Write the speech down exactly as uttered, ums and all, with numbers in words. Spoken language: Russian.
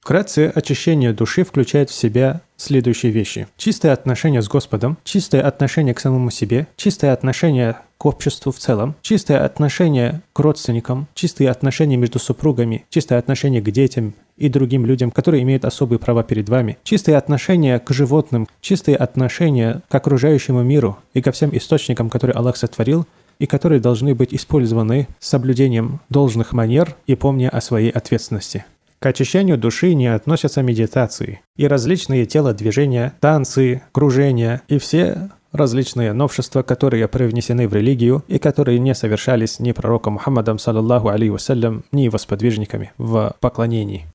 Вкратце, очищение души включает в себя следующие вещи. Чистое отношение с Господом, чистое отношение к самому себе, чистое отношение к обществу в целом, чистое отношение к родственникам, чистые отношения между супругами, чистое отношение к детям и другим людям, которые имеют особые права перед вами, чистые отношения к животным, чистые отношения к окружающему миру и ко всем источникам, которые Аллах сотворил, и которые должны быть использованы с соблюдением должных манер и помня о своей ответственности. К очищению души не относятся медитации и различные телодвижения, танцы, кружения и все различные новшества, которые привнесены в религию и которые не совершались ни пророком Мухаммадом, саллаллаху алейхи вассалям, ни его сподвижниками в поклонении.